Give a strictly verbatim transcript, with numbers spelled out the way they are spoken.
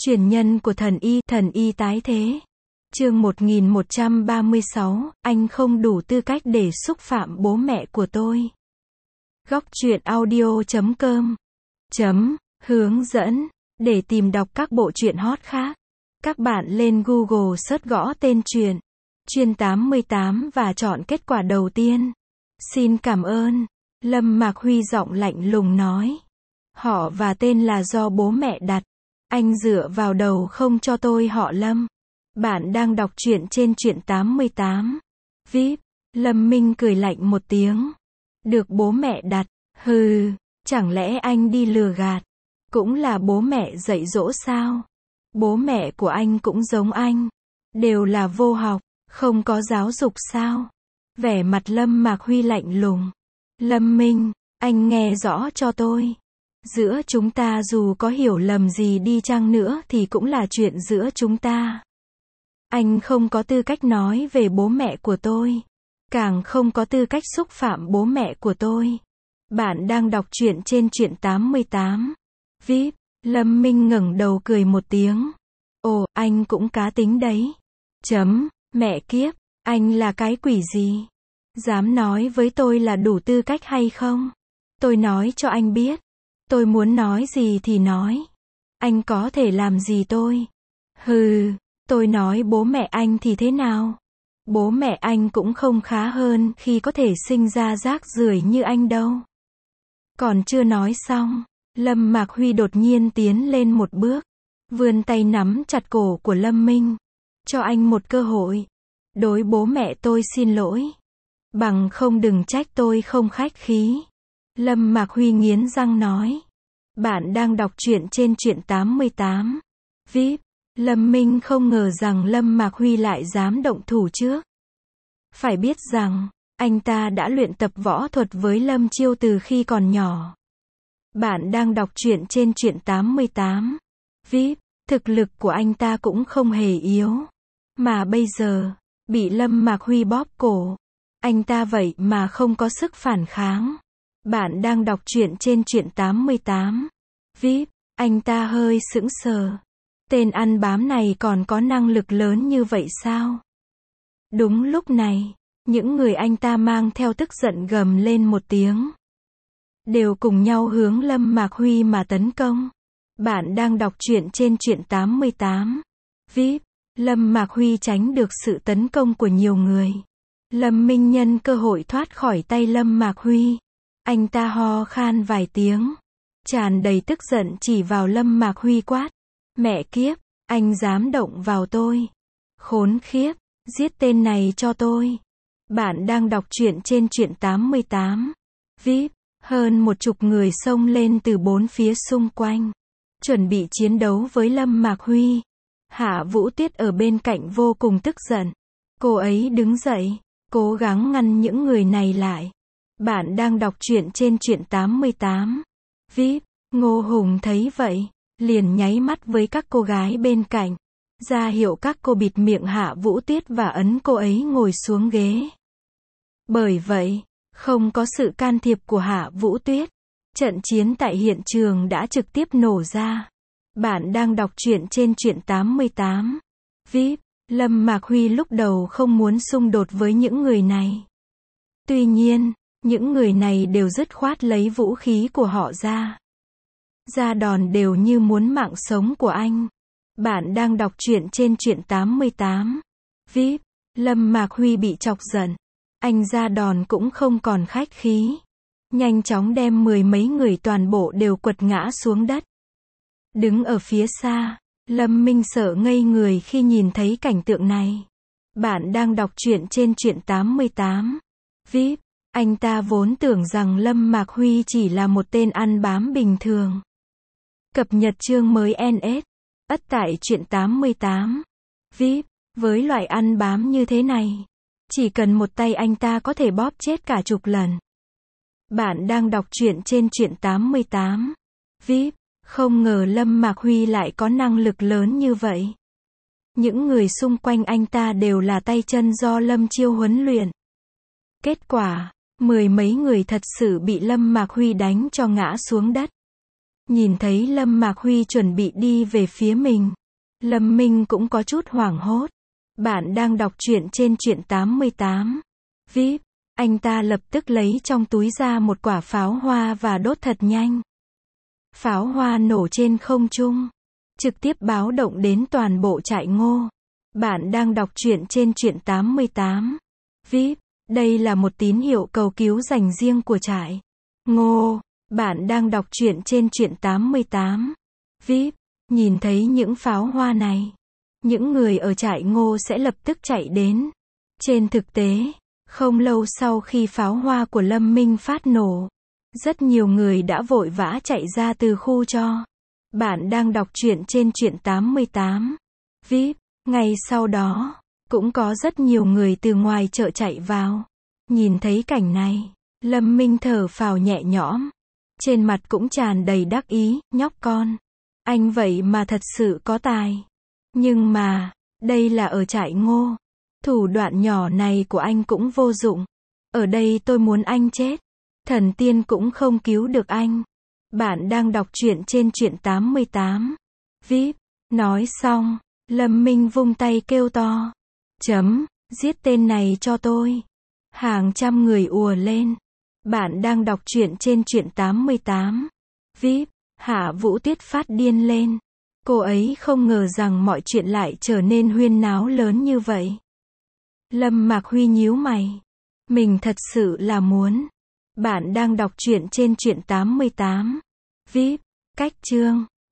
Truyền nhân của thần y, thần y tái thế. Chương một nghìn một trăm ba mươi sáu, anh không đủ tư cách để xúc phạm bố mẹ của tôi. Góc truyện audio chấm com chấm hướng dẫn để tìm đọc các bộ truyện hot khác. Các bạn lên Google search gõ tên truyện Chuyên tám mươi tám và chọn kết quả đầu tiên. Xin cảm ơn. Lâm Mạc Huy giọng lạnh lùng nói. Họ và tên là do bố mẹ đặt. Anh dựa vào đầu không cho tôi họ Lâm. Bạn đang đọc truyện trên truyện tám mươi tám. vê i pê. Lâm Minh cười lạnh một tiếng. Được bố mẹ đặt. Hừ, chẳng lẽ anh đi lừa gạt? Cũng là bố mẹ dạy dỗ sao? Bố mẹ của anh cũng giống anh. Đều là vô học, không có giáo dục sao? Vẻ mặt Lâm Mạc Huy lạnh lùng. Lâm Minh, anh nghe rõ cho tôi. Giữa chúng ta dù có hiểu lầm gì đi chăng nữa thì cũng là chuyện giữa chúng ta. Anh không có tư cách nói về bố mẹ của tôi. Càng không có tư cách xúc phạm bố mẹ của tôi. Bạn đang đọc truyện trên truyện tám mươi tám. vê i pê. Lâm Minh ngẩng đầu cười một tiếng. Ồ, anh cũng cá tính đấy. Chấm, mẹ kiếp, anh là cái quỷ gì? Dám nói với tôi là đủ tư cách hay không? Tôi nói cho anh biết. Tôi muốn nói gì thì nói. Anh có thể làm gì tôi? Hừ, tôi nói bố mẹ anh thì thế nào? Bố mẹ anh cũng không khá hơn khi có thể sinh ra rác rưởi như anh đâu. Còn chưa nói xong, Lâm Mạc Huy đột nhiên tiến lên một bước, vươn tay nắm chặt cổ của Lâm Minh. Cho anh một cơ hội. Đối bố mẹ tôi xin lỗi. Bằng không đừng trách tôi không khách khí. Lâm Mạc Huy nghiến răng nói. Bạn đang đọc truyện trên truyện tám mươi tám. vê i pê. Lâm Minh không ngờ rằng Lâm Mạc Huy lại dám động thủ trước. Phải biết rằng, anh ta đã luyện tập võ thuật với Lâm Chiêu từ khi còn nhỏ. Bạn đang đọc truyện trên truyện tám mươi tám. vê i pê. Thực lực của anh ta cũng không hề yếu. Mà bây giờ, bị Lâm Mạc Huy bóp cổ. Anh ta vậy mà không có sức phản kháng. Bạn đang đọc truyện trên truyện tám mươi tám. vê i pê. Anh ta hơi sững sờ. Tên ăn bám này còn có năng lực lớn như vậy sao? Đúng lúc này, những người anh ta mang theo tức giận gầm lên một tiếng. Đều cùng nhau hướng Lâm Mạc Huy mà tấn công. Bạn đang đọc truyện trên truyện tám mươi tám. vê i pê. Lâm Mạc Huy tránh được sự tấn công của nhiều người. Lâm Minh nhân cơ hội thoát khỏi tay Lâm Mạc Huy. Anh ta ho khan vài tiếng. Tràn đầy tức giận chỉ vào Lâm Mạc Huy quát. Mẹ kiếp, anh dám động vào tôi. Khốn khiếp, giết tên này cho tôi. Bạn đang đọc truyện trên truyện tám mươi tám. vê i pê. Hơn một chục người xông lên từ bốn phía xung quanh. Chuẩn bị chiến đấu với Lâm Mạc Huy. Hạ Vũ Tuyết ở bên cạnh vô cùng tức giận. Cô ấy đứng dậy, cố gắng ngăn những người này lại. Bạn đang đọc truyện trên truyện tám mươi tám. vê i pê. Ngô Hùng thấy vậy, liền nháy mắt với các cô gái bên cạnh. Ra hiệu các cô bịt miệng Hạ Vũ Tuyết và ấn cô ấy ngồi xuống ghế. Bởi vậy, không có sự can thiệp của Hạ Vũ Tuyết. Trận chiến tại hiện trường đã trực tiếp nổ ra. Bạn đang đọc truyện trên truyện tám mươi tám. vê i pê. Lâm Mạc Huy lúc đầu không muốn xung đột với những người này. Tuy nhiên, những người này đều dứt khoát lấy vũ khí của họ ra. Ra đòn đều như muốn mạng sống của anh. Bạn đang đọc truyện trên truyện tám mươi tám. vê i pê. Lâm Mạc Huy bị chọc giận. Anh ra đòn cũng không còn khách khí. Nhanh chóng đem mười mấy người toàn bộ đều quật ngã xuống đất. Đứng ở phía xa, Lâm Minh sợ ngây người khi nhìn thấy cảnh tượng này. Bạn đang đọc truyện trên truyện tám mươi tám. vê i pê. Anh ta vốn tưởng rằng Lâm Mạc Huy chỉ là một tên ăn bám bình thường. Cập nhật chương mới en ét. Ất tại truyện tám mươi tám. vê i pê. Với loại ăn bám như thế này, chỉ cần một tay anh ta có thể bóp chết cả chục lần. Bạn đang đọc truyện trên truyện tám mươi tám. vê i pê. Không ngờ Lâm Mạc Huy lại có năng lực lớn như vậy. Những người xung quanh anh ta đều là tay chân do Lâm Chiêu huấn luyện. Kết quả, mười mấy người thật sự bị Lâm Mạc Huy đánh cho ngã xuống đất. Nhìn thấy Lâm Mạc Huy chuẩn bị đi về phía mình, Lâm Minh cũng có chút hoảng hốt. Bạn đang đọc truyện trên truyện tám mươi tám. vê i pê, anh ta lập tức lấy trong túi ra một quả pháo hoa và đốt thật nhanh. Pháo hoa nổ trên không trung, trực tiếp báo động đến toàn bộ trại Ngô. Bạn đang đọc truyện trên truyện tám mươi tám. vê i pê, đây là một tín hiệu cầu cứu dành riêng của trại Ngô. Bạn đang đọc truyện trên truyện tám mươi tám. vê i pê, nhìn thấy những pháo hoa này, những người ở trại Ngô sẽ lập tức chạy đến. Trên thực tế, không lâu sau khi pháo hoa của Lâm Minh phát nổ, rất nhiều người đã vội vã chạy ra từ khu cho. Bạn đang đọc truyện trên truyện tám mươi tám. vê i pê, ngay sau đó, cũng có rất nhiều người từ ngoài chợ chạy vào. Nhìn thấy cảnh này, Lâm Minh thở phào nhẹ nhõm. Trên mặt cũng tràn đầy đắc ý, nhóc con. Anh vậy mà thật sự có tài. Nhưng mà, đây là ở trại Ngô. Thủ đoạn nhỏ này của anh cũng vô dụng. Ở đây tôi muốn anh chết. Thần tiên cũng không cứu được anh. Bạn đang đọc truyện trên truyện tám mươi tám. vê i pê, nói xong, Lâm Minh vung tay kêu to. Chấm, giết tên này cho tôi. Hàng trăm người ùa lên. Bạn đang đọc truyện trên truyện tám mươi tám. vê i pê, Hạ Vũ Tuyết phát điên lên. Cô ấy không ngờ rằng mọi chuyện lại trở nên huyên náo lớn như vậy. Lâm Mạc Huy nhíu mày. Mình thật sự là muốn. Bạn đang đọc truyện trên truyện tám mươi tám. vê i pê, cách chương.